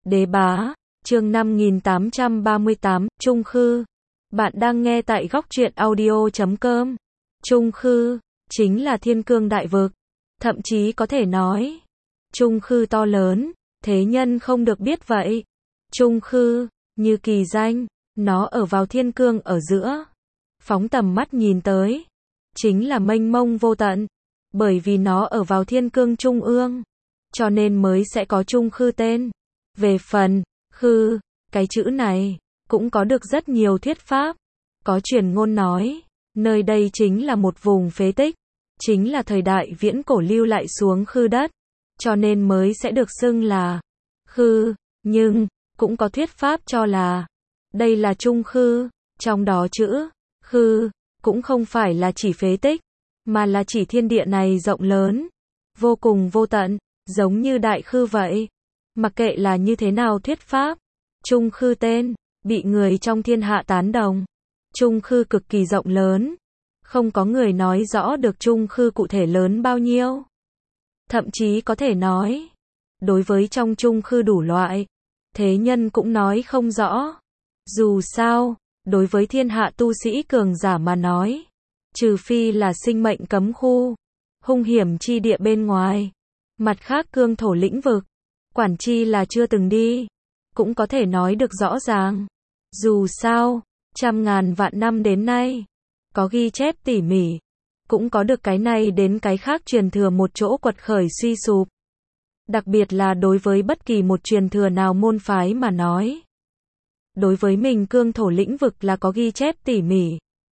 Đế bá, chương 5838, Trung Khư. Bạn đang nghe tại góc truyện audio.com. Trung Khư, chính là thiên cương đại vực. Thậm chí có thể nói, Trung Khư to lớn, thế nhân không được biết vậy. Trung Khư, như kỳ danh, nó ở vào thiên cương ở giữa. Phóng tầm mắt nhìn tới, chính là mênh mông vô tận. Bởi vì nó ở vào thiên cương trung ương, cho nên mới sẽ có Trung Khư tên. Về phần, khư, cái chữ này, cũng có được rất nhiều thuyết pháp. Có truyền ngôn nói, nơi đây chính là một vùng phế tích, chính là thời đại viễn cổ lưu lại xuống khư đất, cho nên mới sẽ được xưng là khư, nhưng, cũng có thuyết pháp cho là, đây là Trung Khư, trong đó chữ khư, cũng không phải là chỉ phế tích, mà là chỉ thiên địa này rộng lớn, vô cùng vô tận, giống như đại khư vậy. Mặc kệ là như thế nào thuyết pháp, Trung Khư tên, bị người trong thiên hạ tán đồng. Trung Khư cực kỳ rộng lớn, không có người nói rõ được Trung Khư cụ thể lớn bao nhiêu. Thậm chí có thể nói, đối với trong Trung Khư đủ loại, thế nhân cũng nói không rõ. Dù sao, đối với thiên hạ tu sĩ cường giả mà nói, trừ phi là sinh mệnh cấm khu, hung hiểm chi địa bên ngoài, mặt khác cương thổ lĩnh vực, quản chi là chưa từng đi, cũng có thể nói được rõ ràng. Dù sao, trăm ngàn vạn năm đến nay, có ghi chép tỉ mỉ, cũng có được cái này đến cái khác truyền thừa một chỗ quật khởi suy sụp. Đặc biệt là đối với bất kỳ một truyền thừa nào môn phái mà nói. Đối với mình cương thổ lĩnh vực là có ghi chép tỉ mỉ.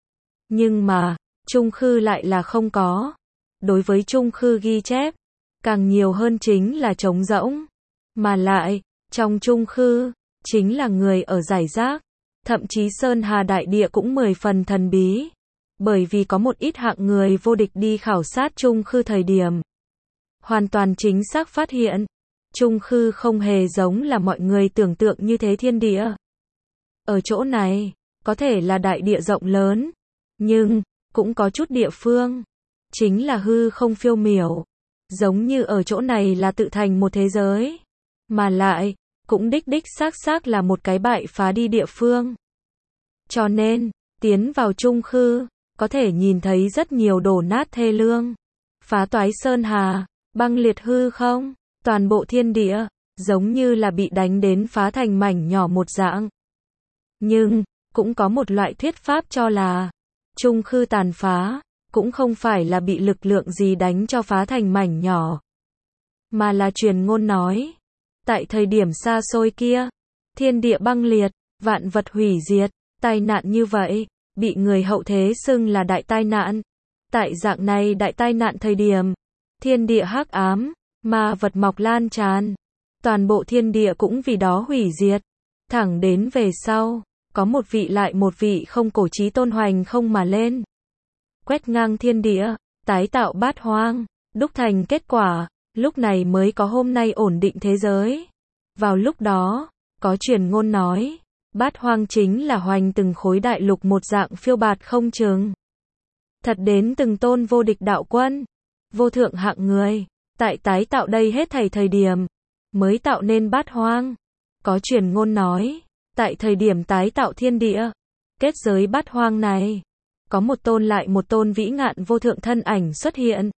Nhưng mà, Trung Khư lại là không có. Đối với Trung Khư ghi chép, càng nhiều hơn chính là trống rỗng. Mà lại, trong Trung Khư, chính là người ở rải rác. Thậm chí Sơn Hà Đại Địa cũng 10 phần thần bí. Bởi vì có một ít hạng người vô địch đi khảo sát Trung Khư thời điểm. Hoàn toàn chính xác phát hiện, Trung Khư không hề giống là mọi người tưởng tượng như thế thiên địa. Ở chỗ này, có thể là đại địa rộng lớn, nhưng, cũng có chút địa phương, chính là hư không phiêu miểu. Giống như ở chỗ này là tự thành một thế giới, mà lại, cũng đích xác là một cái bại phá đi địa phương. Cho nên, tiến vào Trung Khư, có thể nhìn thấy rất nhiều đổ nát thê lương, phá toái sơn hà, băng liệt hư không, toàn bộ thiên địa, giống như là bị đánh đến phá thành mảnh nhỏ một dạng. Nhưng, cũng có một loại thuyết pháp cho là, Trung Khư tàn phá, cũng không phải là bị lực lượng gì đánh cho phá thành mảnh nhỏ, mà là truyền ngôn nói, tại thời điểm xa xôi kia, thiên địa băng liệt, vạn vật hủy diệt, tai nạn như vậy, bị người hậu thế xưng là đại tai nạn. Tại dạng này đại tai nạn thời điểm, thiên địa hắc ám, ma vật mọc lan tràn, toàn bộ thiên địa cũng vì đó hủy diệt. Thẳng đến về sau, có một vị lại một vị không cổ chí tôn hoành không mà lên, quét ngang thiên địa, tái tạo bát hoang, đúc thành kết quả, lúc này mới có hôm nay ổn định thế giới. Vào lúc đó, có truyền ngôn nói, bát hoang chính là hoành từng khối đại lục một dạng phiêu bạt không chừng. Thật đến từng tôn vô địch đạo quân, vô thượng hạng người, tại tái tạo đây hết thảy thời điểm, mới tạo nên bát hoang. Có truyền ngôn nói, tại thời điểm tái tạo thiên địa, kết giới bát hoang này, có một tôn lại một tôn vĩ ngạn vô thượng thân ảnh xuất hiện.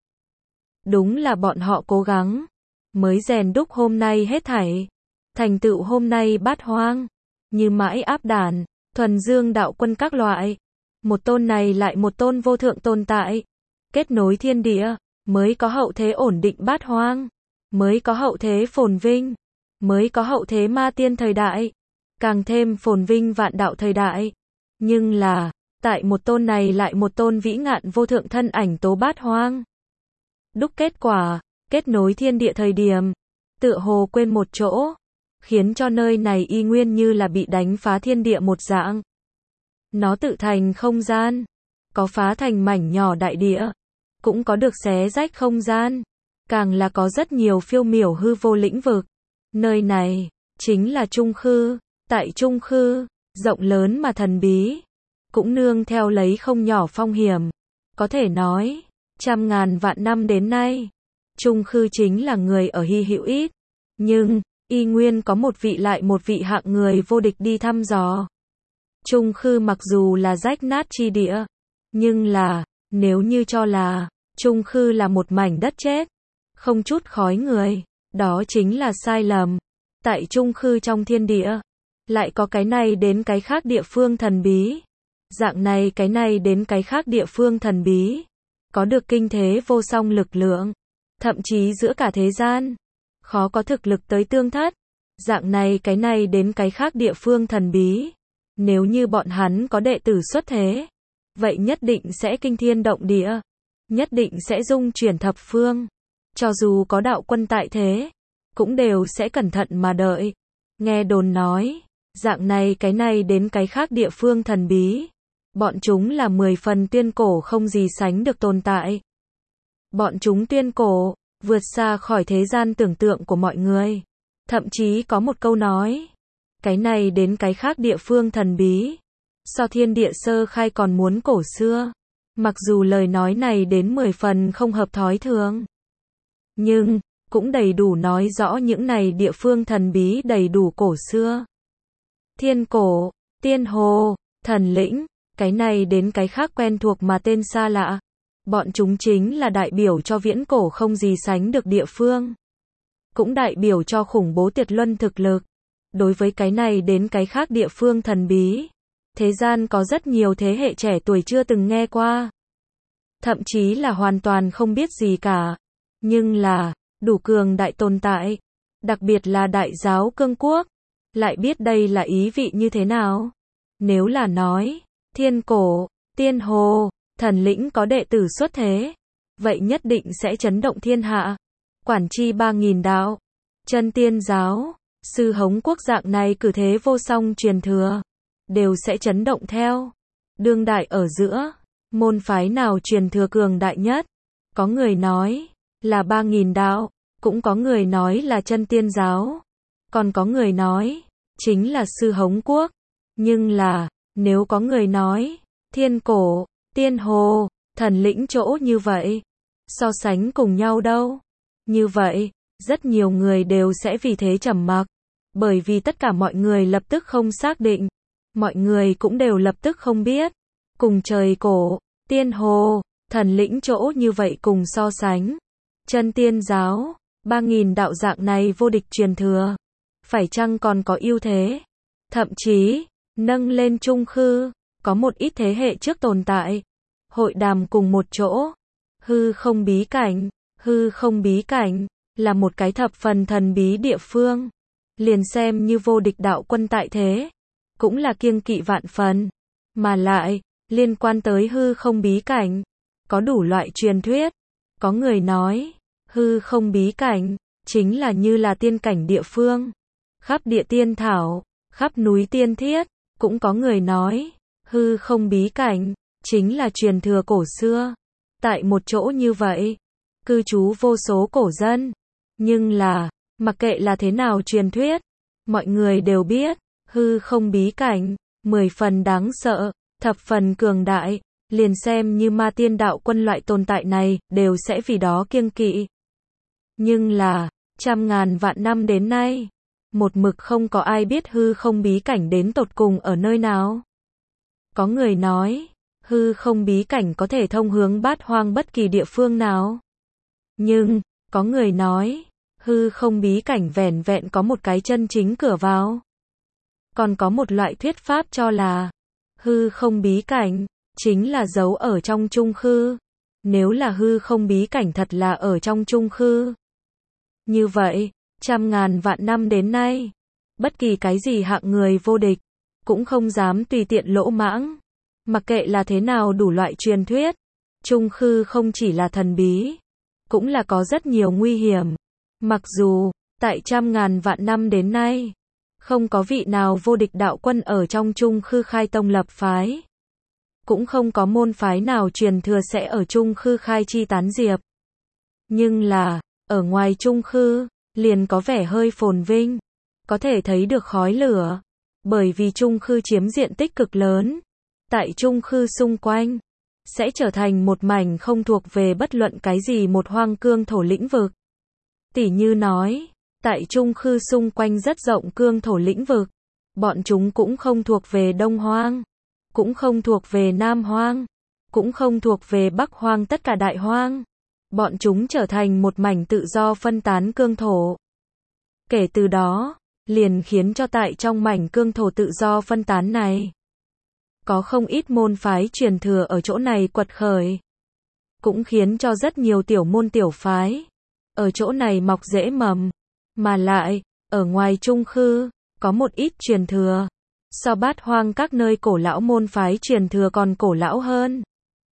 Đúng là bọn họ cố gắng, mới rèn đúc hôm nay hết thảy, thành tựu hôm nay bát hoang, như mãi áp đản, thuần dương đạo quân các loại. Một tôn này lại một tôn vô thượng tồn tại, kết nối thiên địa, mới có hậu thế ổn định bát hoang, mới có hậu thế phồn vinh, mới có hậu thế ma tiên thời đại, càng thêm phồn vinh vạn đạo thời đại. Nhưng là, tại một tôn này lại một tôn vĩ ngạn vô thượng thân ảnh tố bát hoang, đúc kết quả, kết nối thiên địa thời điểm, tựa hồ quên một chỗ, khiến cho nơi này y nguyên như là bị đánh phá thiên địa một dạng. Nó tự thành không gian, có phá thành mảnh nhỏ đại địa, cũng có được xé rách không gian, càng là có rất nhiều phiêu miểu hư vô lĩnh vực. Nơi này, chính là Trung Khư. Tại Trung Khư, rộng lớn mà thần bí, cũng nương theo lấy không nhỏ phong hiểm. Có thể nói, trăm ngàn vạn năm đến nay, Trung Khư chính là người ở hy hữu ít, nhưng, y nguyên có một vị lại một vị hạng người vô địch đi thăm dò. Trung Khư mặc dù là rách nát chi địa, nhưng là, nếu như cho là, Trung Khư là một mảnh đất chết, không chút khói người, đó chính là sai lầm. Tại Trung Khư trong thiên địa, lại có cái này đến cái khác địa phương thần bí. Dạng này cái này đến cái khác địa phương thần bí, có được kinh thế vô song lực lượng, thậm chí giữa cả thế gian, khó có thực lực tới tương thất. Dạng này cái này đến cái khác địa phương thần bí, nếu như bọn hắn có đệ tử xuất thế, vậy nhất định sẽ kinh thiên động địa, nhất định sẽ dung chuyển thập phương. Cho dù có đạo quân tại thế, cũng đều sẽ cẩn thận mà đợi. Nghe đồn nói, dạng này cái này đến cái khác địa phương thần bí, bọn chúng là 10 phần tuyên cổ không gì sánh được tồn tại. Bọn chúng tuyên cổ, vượt xa khỏi thế gian tưởng tượng của mọi người. Thậm chí có một câu nói, cái này đến cái khác địa phương thần bí, so thiên địa sơ khai còn muốn cổ xưa. Mặc dù lời nói này đến 10 phần không hợp thói thường, nhưng cũng đầy đủ nói rõ những này địa phương thần bí đầy đủ cổ xưa. Thiên cổ, tiên hồ, thần lĩnh, cái này đến cái khác quen thuộc mà tên xa lạ. Bọn chúng chính là đại biểu cho viễn cổ không gì sánh được địa phương. Cũng đại biểu cho khủng bố tuyệt luân thực lực. Đối với cái này đến cái khác địa phương thần bí, thế gian có rất nhiều thế hệ trẻ tuổi chưa từng nghe qua. Thậm chí là hoàn toàn không biết gì cả. Nhưng là, đủ cường đại tồn tại. Đặc biệt là đại giáo cương quốc. Lại biết đây là ý vị như thế nào. Nếu là nói, thiên cổ, tiên hồ, thần lĩnh có đệ tử xuất thế, vậy nhất định sẽ chấn động thiên hạ. Quản chi 3000 đạo, chân tiên giáo, sư hống quốc dạng này cử thế vô song truyền thừa, đều sẽ chấn động theo. Đương đại ở giữa, môn phái nào truyền thừa cường đại nhất? Có người nói là 3000 đạo, cũng có người nói là chân tiên giáo, còn có người nói chính là sư hống quốc. Nhưng là, nếu có người nói thiên cổ, tiên hồ, thần lĩnh chỗ như vậy, so sánh cùng nhau đâu? Như vậy, rất nhiều người đều sẽ vì thế trầm mặc, bởi vì tất cả mọi người lập tức không xác định, mọi người cũng đều lập tức không biết, cùng trời cổ, tiên hồ, thần lĩnh chỗ như vậy cùng so sánh, chân tiên giáo, 3000 đạo dạng này vô địch truyền thừa, phải chăng còn có ưu thế? Thậm chí, nâng lên Trung Khư, có một ít thế hệ trước tồn tại, hội đàm cùng một chỗ, hư không bí cảnh. Hư không bí cảnh là một cái thập phần thần bí địa phương, liền xem như vô địch đạo quân tại thế, cũng là kiêng kỵ vạn phần, mà lại liên quan tới hư không bí cảnh, có đủ loại truyền thuyết. Có người nói, hư không bí cảnh chính là như là tiên cảnh địa phương, khắp địa tiên thảo, khắp núi tiên thiết. Cũng có người nói, hư không bí cảnh chính là truyền thừa cổ xưa, tại một chỗ như vậy cư trú vô số cổ dân. Nhưng là, mặc kệ là thế nào truyền thuyết, mọi người đều biết, hư không bí cảnh, 10 phần đáng sợ, thập phần cường đại, liền xem như ma tiên đạo quân loại tồn tại này, đều sẽ vì đó kiêng kỵ. Nhưng là, trăm ngàn vạn năm đến nay, một mực không có ai biết hư không bí cảnh đến tột cùng ở nơi nào. Có người nói, hư không bí cảnh có thể thông hướng bát hoang bất kỳ địa phương nào. Nhưng, có người nói, hư không bí cảnh vẻn vẹn có một cái chân chính cửa vào. Còn có một loại thuyết pháp cho là, hư không bí cảnh chính là giấu ở trong Trung Khư. Nếu là hư không bí cảnh thật là ở trong Trung Khư, như vậy, trăm ngàn vạn năm đến nay, bất kỳ cái gì hạng người vô địch, cũng không dám tùy tiện lỗ mãng. Mặc kệ là thế nào đủ loại truyền thuyết, Trung Khư không chỉ là thần bí, cũng là có rất nhiều nguy hiểm. Mặc dù, tại trăm ngàn vạn năm đến nay, không có vị nào vô địch đạo quân ở trong Trung Khư khai tông lập phái. Cũng không có môn phái nào truyền thừa sẽ ở Trung Khư khai chi tán diệp. Nhưng là, ở ngoài Trung Khư, liền có vẻ hơi phồn vinh, có thể thấy được khói lửa. Bởi vì Trung Khư chiếm diện tích cực lớn, tại Trung Khư xung quanh, sẽ trở thành một mảnh không thuộc về bất luận cái gì một hoang cương thổ lĩnh vực. Tỉ như nói, Tại Trung Khư xung quanh rất rộng cương thổ lĩnh vực. Bọn chúng cũng không thuộc về Đông Hoang, cũng không thuộc về Nam Hoang, cũng không thuộc về Bắc Hoang, tất cả Đại Hoang. Bọn chúng trở thành một mảnh tự do phân tán cương thổ. Kể từ đó, liền khiến cho tại trong mảnh cương thổ tự do phân tán này, có không ít môn phái truyền thừa ở chỗ này quật khởi. Cũng khiến cho rất nhiều tiểu môn tiểu phái ở chỗ này mọc rễ mầm. Mà lại, ở ngoài Trung Khư, có một ít truyền thừa. So Bát Hoang các nơi cổ lão môn phái truyền thừa còn cổ lão hơn.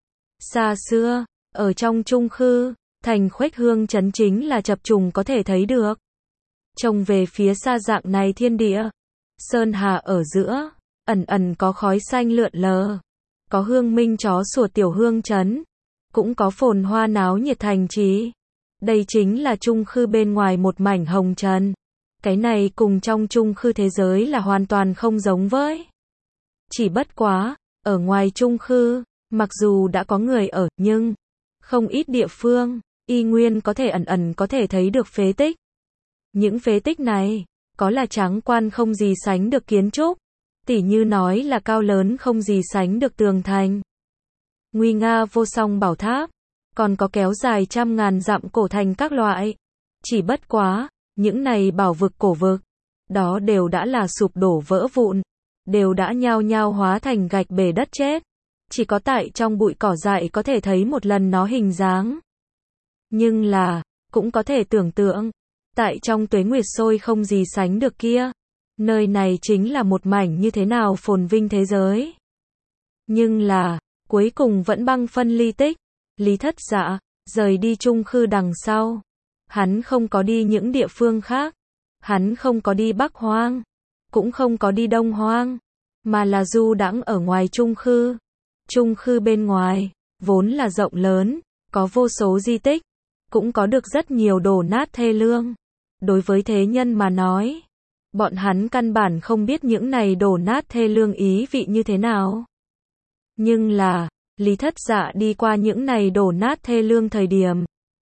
Xa xưa, ở trong Trung Khư, thành Khuếch Hương trấn chính là chập trùng có thể thấy được. Trông về phía xa dạng này thiên địa, sơn hà ở giữa, ẩn ẩn có khói xanh lượn lờ, có hương minh chó sủa tiểu hương trấn, cũng có phồn hoa náo nhiệt thành trì. Đây chính là Trung Khư bên ngoài một mảnh hồng trần. Cái này cùng trong Trung Khư thế giới là hoàn toàn không giống với. Chỉ bất quá, ở ngoài Trung Khư, mặc dù đã có người ở, nhưng không ít địa phương, y nguyên có thể ẩn ẩn có thể thấy được phế tích. Những phế tích này, có là tráng quan không gì sánh được kiến trúc, tỉ như nói là cao lớn không gì sánh được tường thành, nguy nga vô song bảo tháp, còn có kéo dài trăm ngàn dặm cổ thành các loại. Chỉ bất quá, những này bảo vực cổ vực, đó đều đã là sụp đổ vỡ vụn, đều đã nhao nhao hóa thành gạch bể đất chết. Chỉ có tại trong bụi cỏ dại có thể thấy một lần nó hình dáng. Nhưng là, cũng có thể tưởng tượng, tại trong tuế nguyệt sôi không gì sánh được kia, nơi này chính là một mảnh như thế nào phồn vinh thế giới. Nhưng là, cuối cùng vẫn băng phân ly tích. Lý Thất Dạ rời đi Trung Khư đằng sau, hắn không có đi những địa phương khác, hắn không có đi Bắc Hoang, cũng không có đi Đông Hoang, mà là du đãng ở ngoài Trung Khư. Trung Khư bên ngoài, vốn là rộng lớn, có vô số di tích, cũng có được rất nhiều đổ nát thê lương. Đối với thế nhân mà nói, bọn hắn căn bản không biết những này đổ nát thê lương ý vị như thế nào. Nhưng là, Lý Thất Dạ đi qua những này đổ nát thê lương thời điểm,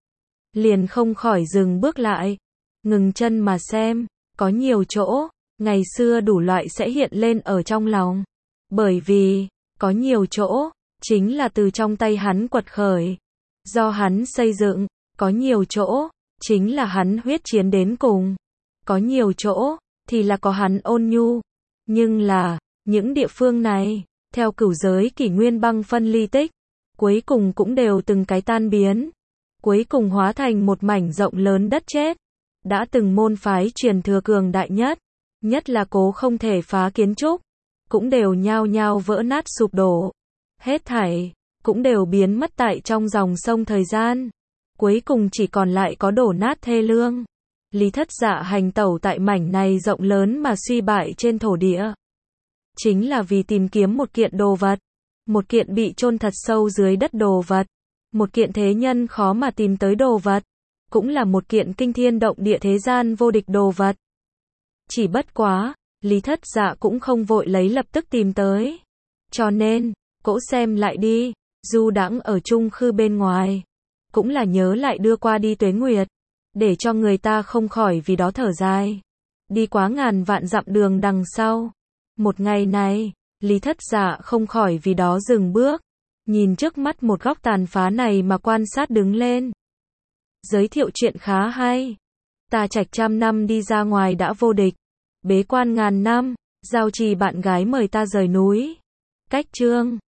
liền không khỏi dừng bước lại, ngừng chân mà xem, có nhiều chỗ, ngày xưa đủ loại sẽ hiện lên ở trong lòng. Bởi vì, có nhiều chỗ, chính là từ trong tay hắn quật khởi, do hắn xây dựng, có nhiều chỗ, chính là hắn huyết chiến đến cùng, có nhiều chỗ, thì là có hắn ôn nhu. Nhưng là, những địa phương này, theo cửu giới kỷ nguyên băng phân ly tích, cuối cùng cũng đều từng cái tan biến, cuối cùng hóa thành một mảnh rộng lớn đất chết. Đã từng môn phái truyền thừa cường đại nhất, nhất là cố không thể phá kiến trúc, cũng đều nhao nhao vỡ nát sụp đổ. Hết thảy, cũng đều biến mất tại trong dòng sông thời gian. Cuối cùng chỉ còn lại có đổ nát thê lương. Lý Thất Dạ hành tẩu tại mảnh này rộng lớn mà suy bại trên thổ địa, chính là vì tìm kiếm một kiện đồ vật, một kiện bị chôn thật sâu dưới đất đồ vật, một kiện thế nhân khó mà tìm tới đồ vật, cũng là một kiện kinh thiên động địa thế gian vô địch đồ vật. Chỉ bất quá, Lý Thất Dạ cũng không vội lấy lập tức tìm tới. Cho nên, cỗ xem lại đi, du đãng ở Trung Khư bên ngoài, cũng là nhớ lại đưa qua đi tuế nguyệt, để cho người ta không khỏi vì đó thở dài. Đi quá ngàn vạn dặm đường đằng sau, một ngày này, Lý Thất Dạ không khỏi vì đó dừng bước, nhìn trước mắt một góc tàn phá này mà quan sát đứng lên. Giới thiệu chuyện khá hay. Ta trạch trăm năm đi ra ngoài đã vô địch, bế quan ngàn năm, giao trì bạn gái mời ta rời núi. Cách chương